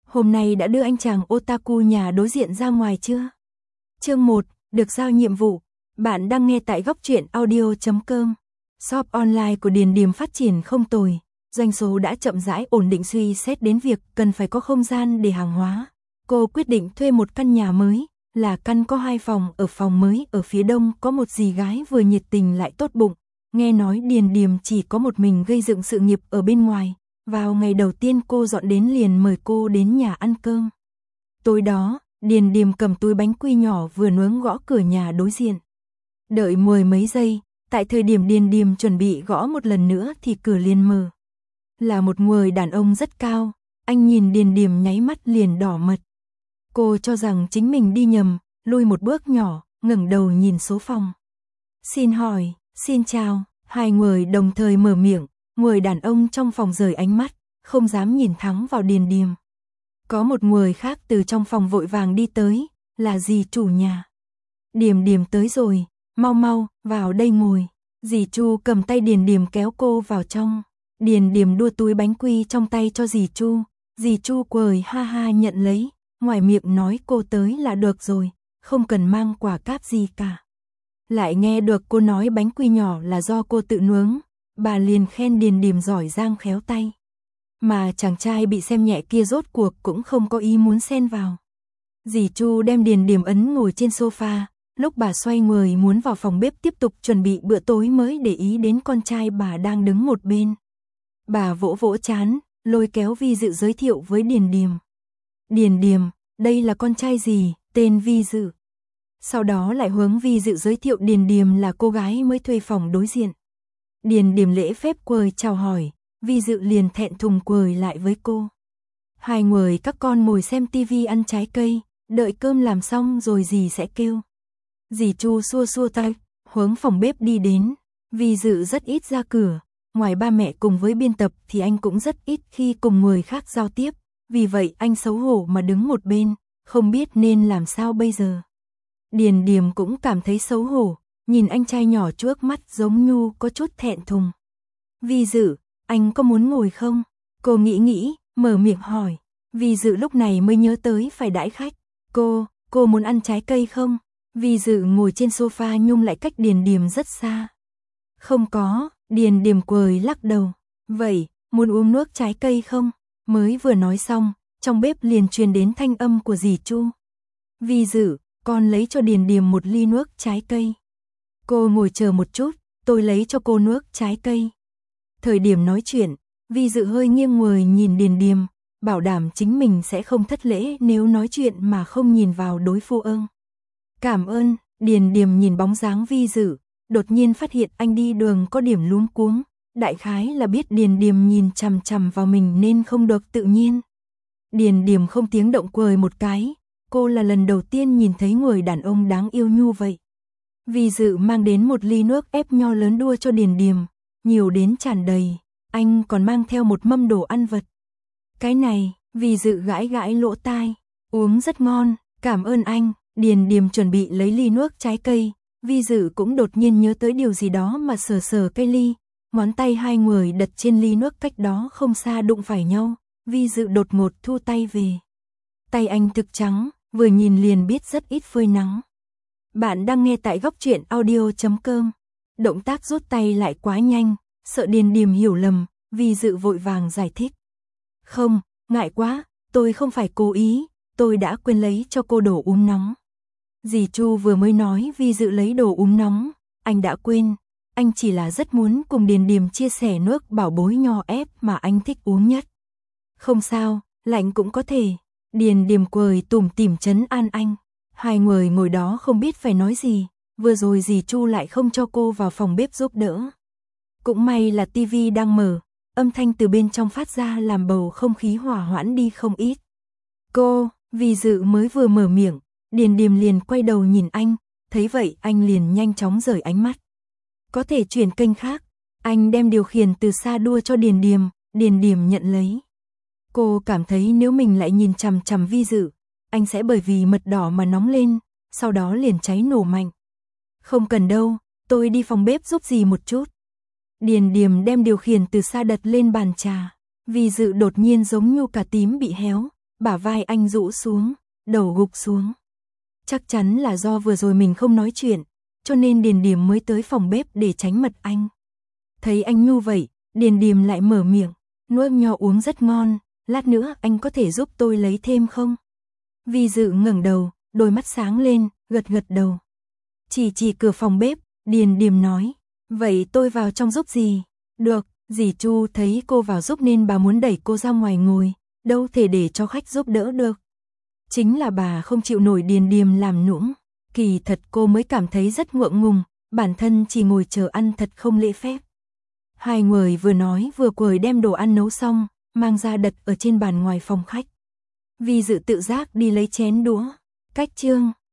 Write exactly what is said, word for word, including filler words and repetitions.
hôm nay đã đưa anh chàng otaku nhà đối diện ra ngoài chưa? Chương một, được giao nhiệm vụ. Bạn đang nghe tại góc truyện audio chấm com. Shop online của Điền Điềm phát triển không tồi, doanh số đã chậm rãi ổn định, suy xét đến việc cần phải có không gian để hàng hóa. Cô quyết định thuê một căn nhà mới, là căn có hai phòng. Ở phòng mới ở phía đông có một dì gái vừa nhiệt tình lại tốt bụng. Nghe nói Điền Điềm chỉ có một mình gây dựng sự nghiệp ở bên ngoài. Vào ngày đầu tiên cô dọn đến liền mời cô đến nhà ăn cơm. Tối đó, Điền Điềm cầm túi bánh quy nhỏ vừa nướng gõ cửa nhà đối diện. Đợi mười mấy giây, tại thời điểm Điền Điềm chuẩn bị gõ một lần nữa thì cửa liền mở. Là một người đàn ông rất cao, anh nhìn Điền Điềm nháy mắt liền đỏ mặt. Cô cho rằng chính mình đi nhầm, lùi một bước nhỏ, ngẩng đầu nhìn số phòng. Xin hỏi, xin chào, hai người đồng thời mở miệng. Người đàn ông trong phòng rời ánh mắt, không dám nhìn thẳng vào Điền Điềm. Có một người khác từ trong phòng vội vàng đi tới, là dì chủ nhà. Điềm Điềm tới rồi, mau mau, vào đây ngồi. Dì Chu cầm tay Điền Điềm kéo cô vào trong. Điền Điềm đua túi bánh quy trong tay cho dì Chu. Dì Chu cười ha ha nhận lấy, ngoài miệng nói cô tới là được rồi, không cần mang quả cáp gì cả. Lại nghe được cô nói bánh quy nhỏ là do cô tự nướng. Bà liền khen Điền Điềm giỏi giang khéo tay. Mà chàng trai bị xem nhẹ kia rốt cuộc cũng không có ý muốn xen vào. Dì Chu đem Điền Điềm ấn ngồi trên sofa, lúc bà xoay người muốn vào phòng bếp tiếp tục chuẩn bị bữa tối mới để ý đến con trai bà đang đứng một bên. Bà vỗ vỗ trán, lôi kéo Vi Dự giới thiệu với Điền Điềm. Điền Điềm, đây là con trai dì, tên Vi Dự. Sau đó lại hướng Vi Dự giới thiệu Điền Điềm là cô gái mới thuê phòng đối diện. Điền Điềm lễ phép quỳ chào hỏi, Vi Dự liền thẹn thùng quỳ lại với cô. Hai người các con ngồi xem tivi ăn trái cây, đợi cơm làm xong rồi dì sẽ kêu. Dì Chu xua xua tay, hướng phòng bếp đi đến. Vi Dự rất ít ra cửa, ngoài ba mẹ cùng với biên tập thì anh cũng rất ít khi cùng người khác giao tiếp, vì vậy anh xấu hổ mà đứng một bên, không biết nên làm sao bây giờ. Điền Điềm cũng cảm thấy xấu hổ. Nhìn anh trai nhỏ trước mắt giống nhu có chút thẹn thùng. Vi Dự, anh có muốn ngồi không? Cô nghĩ nghĩ, mở miệng hỏi. Vi Dự lúc này mới nhớ tới phải đãi khách. Cô, cô muốn ăn trái cây không? Vi Dự ngồi trên sofa nhung lại cách Điền Điềm rất xa. Không có, Điền Điềm cười lắc đầu. Vậy, muốn uống nước trái cây không? Mới vừa nói xong, trong bếp liền truyền đến thanh âm của dì Chu. Vi Dự, con lấy cho Điền Điềm một ly nước trái cây. Cô ngồi chờ một chút, tôi lấy cho cô nước trái cây. Thời điểm nói chuyện, Vi Dự hơi nghiêng người nhìn Điền Điềm, bảo đảm chính mình sẽ không thất lễ nếu nói chuyện mà không nhìn vào đối phương. Cảm ơn, Điền Điềm nhìn bóng dáng Vi Dự, đột nhiên phát hiện anh đi đường có điểm luống cuống, đại khái là biết Điền Điềm nhìn chằm chằm vào mình nên không được tự nhiên. Điền Điềm không tiếng động cười một cái, cô là lần đầu tiên nhìn thấy người đàn ông đáng yêu như vậy. Vi Dự mang đến một ly nước ép nho lớn đua cho Điền Điềm, nhiều đến tràn đầy, anh còn mang theo một mâm đồ ăn vật. Cái này, Vi Dự gãi gãi lỗ tai, uống rất ngon, cảm ơn anh. Điền Điềm chuẩn bị lấy ly nước trái cây, Vi Dự cũng đột nhiên nhớ tới điều gì đó mà sờ sờ cây ly, ngón tay hai người đặt trên ly nước cách đó không xa đụng phải nhau, Vi Dự đột ngột thu tay về. Tay anh thực trắng, vừa nhìn liền biết rất ít phơi nắng. Bạn đang nghe tại góc truyện audio chấm com. Động tác rút tay lại quá nhanh, sợ Điền Điềm hiểu lầm, Vi Dự vội vàng giải thích. Không, ngại quá, tôi không phải cố ý, tôi đã quên lấy cho cô đồ uống nóng. Dì Chu vừa mới nói Vi Dự lấy đồ uống nóng, anh đã quên, anh chỉ là rất muốn cùng Điền Điềm chia sẻ nước bảo bối nho ép mà anh thích uống nhất. Không sao, lạnh cũng có thể. Điền Điềm cười tủm tỉm trấn an anh. Hai người ngồi đó không biết phải nói gì, vừa rồi dì Chu lại không cho cô vào phòng bếp giúp đỡ. Cũng may là tivi đang mở, âm thanh từ bên trong phát ra làm bầu không khí hòa hoãn đi không ít. Cô, Vi Dự mới vừa mở miệng, Điền Điềm liền quay đầu nhìn anh, thấy vậy anh liền nhanh chóng rời ánh mắt. Có thể chuyển kênh khác, anh đem điều khiển từ xa đua cho Điền Điềm, Điền Điềm nhận lấy. Cô cảm thấy nếu mình lại nhìn chằm chằm Vi Dự, anh sẽ bởi vì mật đỏ mà nóng lên, sau đó liền cháy nổ mạnh. Không cần đâu, tôi đi phòng bếp giúp dì một chút. Điền Điềm đem điều khiển từ xa đặt lên bàn trà. Vi Dự đột nhiên giống như cả tím bị héo, bả vai anh rũ xuống, đầu gục xuống. Chắc chắn là do vừa rồi mình không nói chuyện, cho nên Điền Điềm mới tới phòng bếp để tránh mặt anh. Thấy anh như vậy, Điền Điềm lại mở miệng, nuốt nho uống rất ngon, lát nữa anh có thể giúp tôi lấy thêm không? Vi Dự ngẩng đầu, đôi mắt sáng lên, gật gật đầu. Chỉ chỉ cửa phòng bếp, Điền Điềm nói, vậy tôi vào trong giúp gì? Được, dì Chu thấy cô vào giúp nên bà muốn đẩy cô ra ngoài ngồi, đâu thể để cho khách giúp đỡ được. Chính là bà không chịu nổi Điền Điềm làm nũng, kỳ thật cô mới cảm thấy rất ngượng ngùng, bản thân chỉ ngồi chờ ăn thật không lễ phép. Hai người vừa nói vừa cười đem đồ ăn nấu xong, mang ra đặt ở trên bàn ngoài phòng khách. Vi Dự tự giác đi lấy chén đũa, cách chương